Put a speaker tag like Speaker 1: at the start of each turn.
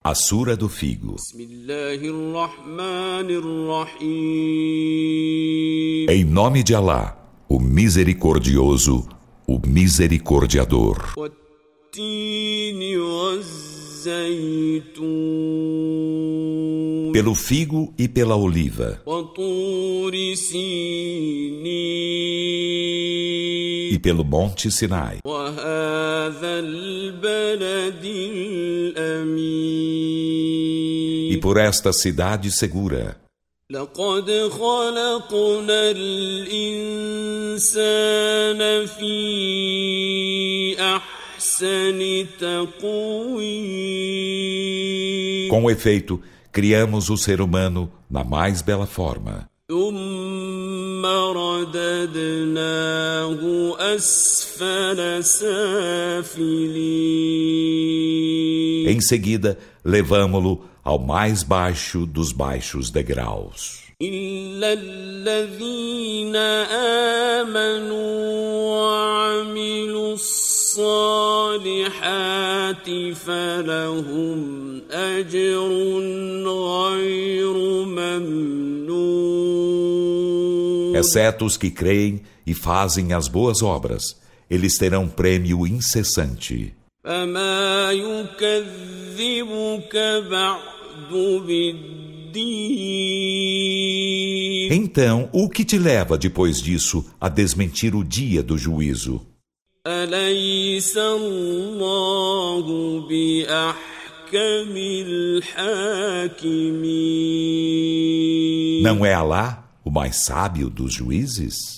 Speaker 1: A Sura do Figo. Em nome de Alá, o Misericordioso, o Misericordiador. Pelo figo e pela oliva. E pelo monte Sinai. E por esta cidade segura.
Speaker 2: لقد خلقنا الإنسان في أحسن تقويم.
Speaker 1: Com efeito, criamos o ser humano na mais bela forma.
Speaker 2: ثم رددناه أسفل سافلين.
Speaker 1: Em seguida, levamo-lo ao mais baixo dos baixos degraus.
Speaker 2: إلا الذين آمنوا وعملوا الصالحات فلهم أجر غير ممنون.
Speaker 1: Exceto os que creem e fazem as boas obras, eles terão prêmio incessante.
Speaker 2: فما يكذبك بعد بالدين.
Speaker 1: Então, o que te leva depois disso a desmentir o dia do juízo?
Speaker 2: أليس الله بأحكم الحاكمين.
Speaker 1: Não é Alá o mais sábio dos juízes?